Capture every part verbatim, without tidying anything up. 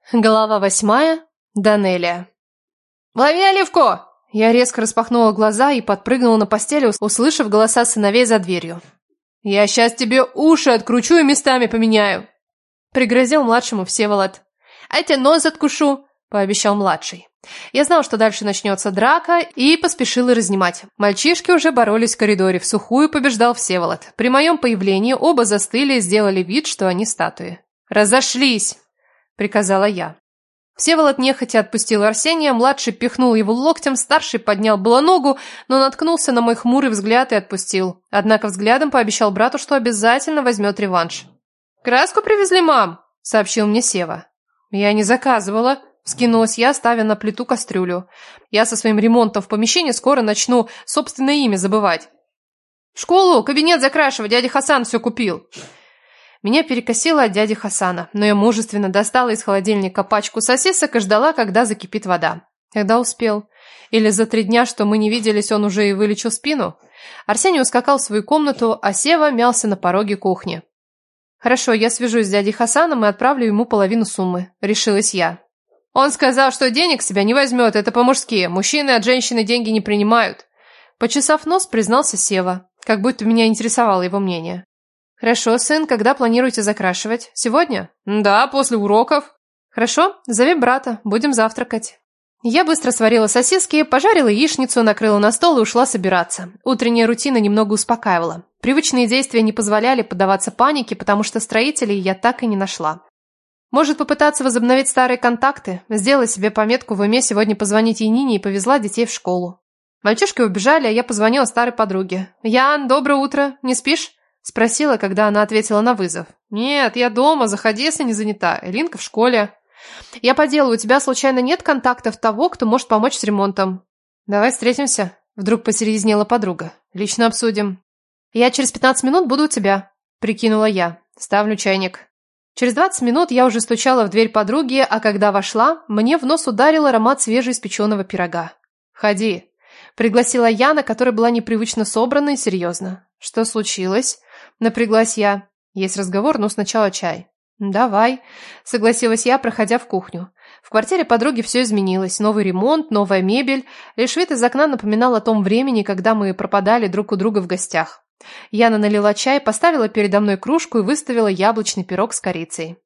Глава восьмая. Данелия. «Лови оливку!» Я резко распахнула глаза и подпрыгнула на постели, услышав голоса сыновей за дверью. «Я сейчас тебе уши откручу и местами поменяю!» Пригрозил младшему Всеволод. «А я тебе нос откушу!» – пообещал младший. Я знал, что дальше начнется драка, и поспешил их разнимать. Мальчишки уже боролись в коридоре, в сухую побеждал Всеволод. При моем появлении оба застыли и сделали вид, что они статуи. «Разошлись!» — приказала я. Всеволод нехотя отпустил Арсения, младший пихнул его локтем, старший поднял было ногу, но наткнулся на мой хмурый взгляд и отпустил. Однако взглядом пообещал брату, что обязательно возьмет реванш. «Краску привезли, мам!» — сообщил мне Сева. «Я не заказывала», — вскинулась я, ставя на плиту кастрюлю. «Я со своим ремонтом в помещении скоро начну собственное имя забывать». «В школу кабинет закрашивать, дядя Хасан все купил». Меня перекосило от дяди Хасана, но я мужественно достала из холодильника пачку сосисок и ждала, когда закипит вода. Когда успел? Или за три дня, что мы не виделись, он уже и вылечил спину? Арсений ускакал в свою комнату, а Сева мялся на пороге кухни. «Хорошо, я свяжусь с дядей Хасаном и отправлю ему половину суммы», — решилась я. «Он сказал, что денег себя не возьмет, это по-мужски. Мужчины от женщины деньги не принимают». Почесав нос, признался Сева, как будто меня интересовало его мнение. «Хорошо, сын, когда планируете закрашивать? Сегодня?» «Да, после уроков». «Хорошо, зови брата, будем завтракать». Я быстро сварила сосиски, пожарила яичницу, накрыла на стол и ушла собираться. Утренняя рутина немного успокаивала. Привычные действия не позволяли поддаваться панике, потому что строителей я так и не нашла. Может, попытаться возобновить старые контакты? Сделала себе пометку в уме сегодня позвонить Янине и повезла детей в школу. Мальчишки убежали, а я позвонила старой подруге. «Ян, доброе утро, не спишь?» Спросила, когда она ответила на вызов. «Нет, я дома, заходи, если не занята. Элинка в школе». «Я по делу, у тебя случайно нет контактов того, кто может помочь с ремонтом?» «Давай встретимся», — вдруг посерьезнела подруга. «Лично обсудим». «Я через пятнадцать минут буду у тебя», — прикинула я. «Ставлю чайник». Через двадцать минут я уже стучала в дверь подруги, а когда вошла, мне в нос ударил аромат свежеиспеченного пирога. «Входи», — пригласила Яна, которая была непривычно собрана и серьезна. «Что случилось?» Напряглась я. Есть разговор, но сначала чай. «Давай», — согласилась я, проходя в кухню. В квартире подруги все изменилось. Новый ремонт, новая мебель. Лишь вид из окна напоминал о том времени, когда мы пропадали друг у друга в гостях. Яна налила чай, поставила передо мной кружку и выставила яблочный пирог с корицей.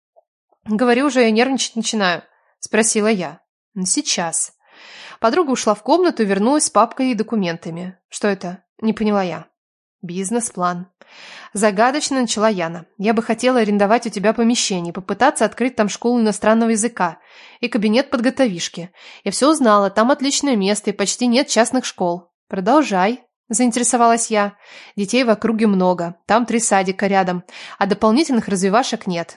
«Говорю же, я нервничать начинаю», — спросила я. «Сейчас». Подруга ушла в комнату и вернулась с папкой и документами. «Что это?» — не поняла я. «Бизнес-план». Загадочно начала Яна. «Я бы хотела арендовать у тебя помещение, попытаться открыть там школу иностранного языка и кабинет подготовишки. Я все узнала, там отличное место и почти нет частных школ». «Продолжай», – заинтересовалась я. «Детей в округе много, там три садика рядом, а дополнительных развивашек нет».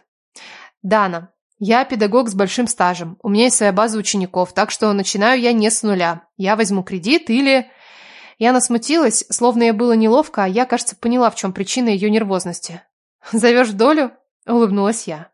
«Дана, я педагог с большим стажем, у меня есть своя база учеников, так что начинаю я не с нуля. Я возьму кредит или...» Яна смутилась, словно ей было неловко, а я, кажется, поняла, в чем причина ее нервозности. «Зовешь в долю?» – улыбнулась я.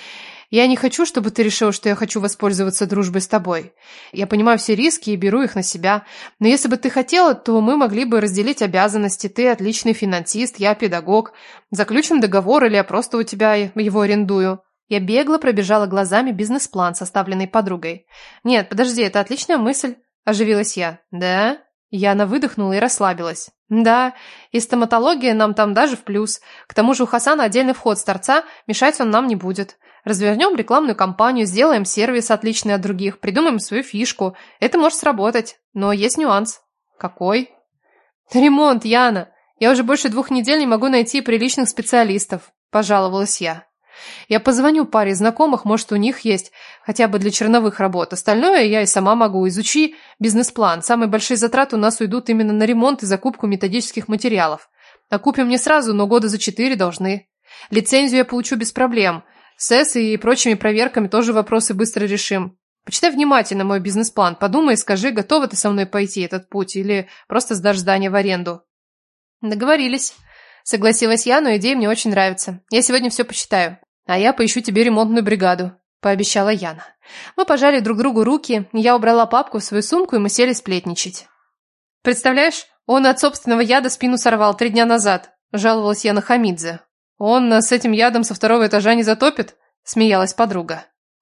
«Я не хочу, чтобы ты решил, что я хочу воспользоваться дружбой с тобой. Я понимаю все риски и беру их на себя. Но если бы ты хотела, то мы могли бы разделить обязанности. Ты отличный финансист, я педагог. Заключим договор, или я просто у тебя его арендую». Я бегло пробежала глазами бизнес-план, составленный подругой. «Нет, подожди, это отличная мысль», – оживилась я. «Да?» Яна выдохнула и расслабилась. «Да, и стоматология нам там даже в плюс. К тому же у Хасана отдельный вход с торца, мешать он нам не будет. Развернем рекламную кампанию, сделаем сервис отличный от других, придумаем свою фишку. Это может сработать, но есть нюанс». «Какой?» «Ремонт, Яна. Я уже больше двух недель не могу найти приличных специалистов», – пожаловалась я. «Я позвоню паре знакомых, может, у них есть хотя бы для черновых работ. Остальное я и сама могу. Изучи бизнес-план. Самые большие затраты у нас уйдут именно на ремонт и закупку методических материалов. Окупим не сразу, но года за четыре должны. Лицензию я получу без проблем. С С и прочими проверками тоже вопросы быстро решим. Почитай внимательно мой бизнес-план. Подумай и скажи, готова ты со мной пойти этот путь или просто сдашь здание в аренду». «Договорились», — согласилась я, но идея мне очень нравится. Я сегодня все почитаю. «А я поищу тебе ремонтную бригаду», – пообещала Яна. Мы пожали друг другу руки, я убрала папку в свою сумку, и мы сели сплетничать. «Представляешь, он от собственного яда спину сорвал три дня назад», – жаловалась я на Хамидзе. «Он нас с этим ядом со второго этажа не затопит?» – смеялась подруга.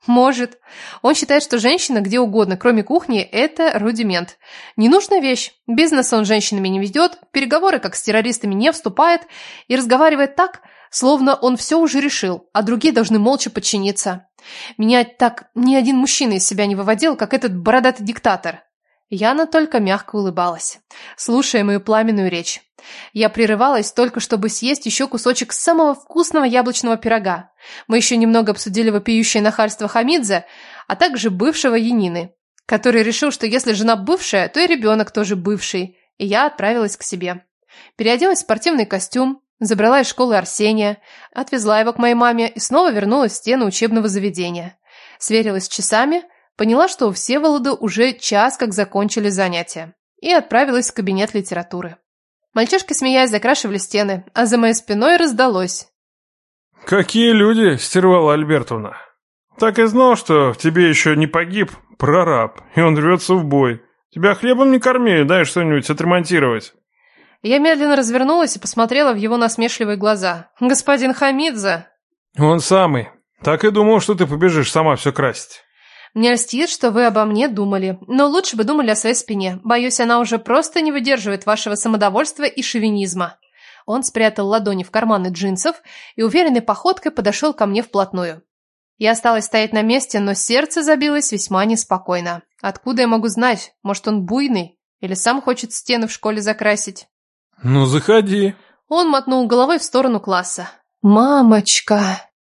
Может. Он считает, что женщина где угодно, кроме кухни, это рудимент. Ненужная вещь. Бизнес он с женщинами не ведет, в переговоры как с террористами не вступает и разговаривает так, словно он все уже решил, а другие должны молча подчиниться. Меня так ни один мужчина из себя не выводил, как этот бородатый диктатор. Яна только мягко улыбалась, слушая мою пламенную речь. Я прерывалась только, чтобы съесть еще кусочек самого вкусного яблочного пирога. Мы еще немного обсудили вопиющее нахальство Хамидзе, а также бывшего Янины, который решил, что если жена бывшая, то и ребенок тоже бывший, и я отправилась к себе. Переоделась в спортивный костюм, забрала из школы Арсения, отвезла его к моей маме и снова вернулась в стены учебного заведения. Сверилась с часами, поняла, что у Всеволода уже час как закончили занятия, и отправилась в кабинет литературы. Мальчишки, смеясь, закрашивали стены, а за моей спиной раздалось: «Какие люди, Стервала Альбертовна! Так и знал, что в тебе еще не погиб прораб, и он рвется в бой. Тебя хлебом не корми, дай что-нибудь отремонтировать». Я медленно развернулась и посмотрела в его насмешливые глаза. «Господин Хамидзе!» «Он самый. Так и думал, что ты побежишь сама все красить». «Мне льстит, что вы обо мне думали, но лучше бы думали о своей спине. Боюсь, она уже просто не выдерживает вашего самодовольства и шовинизма». Он спрятал ладони в карманы джинсов и уверенной походкой подошел ко мне вплотную. Я осталась стоять на месте, но сердце забилось весьма неспокойно. Откуда я могу знать? Может, он буйный? Или сам хочет стены в школе закрасить? «Ну, заходи». Он мотнул головой в сторону класса. «Мамочка!»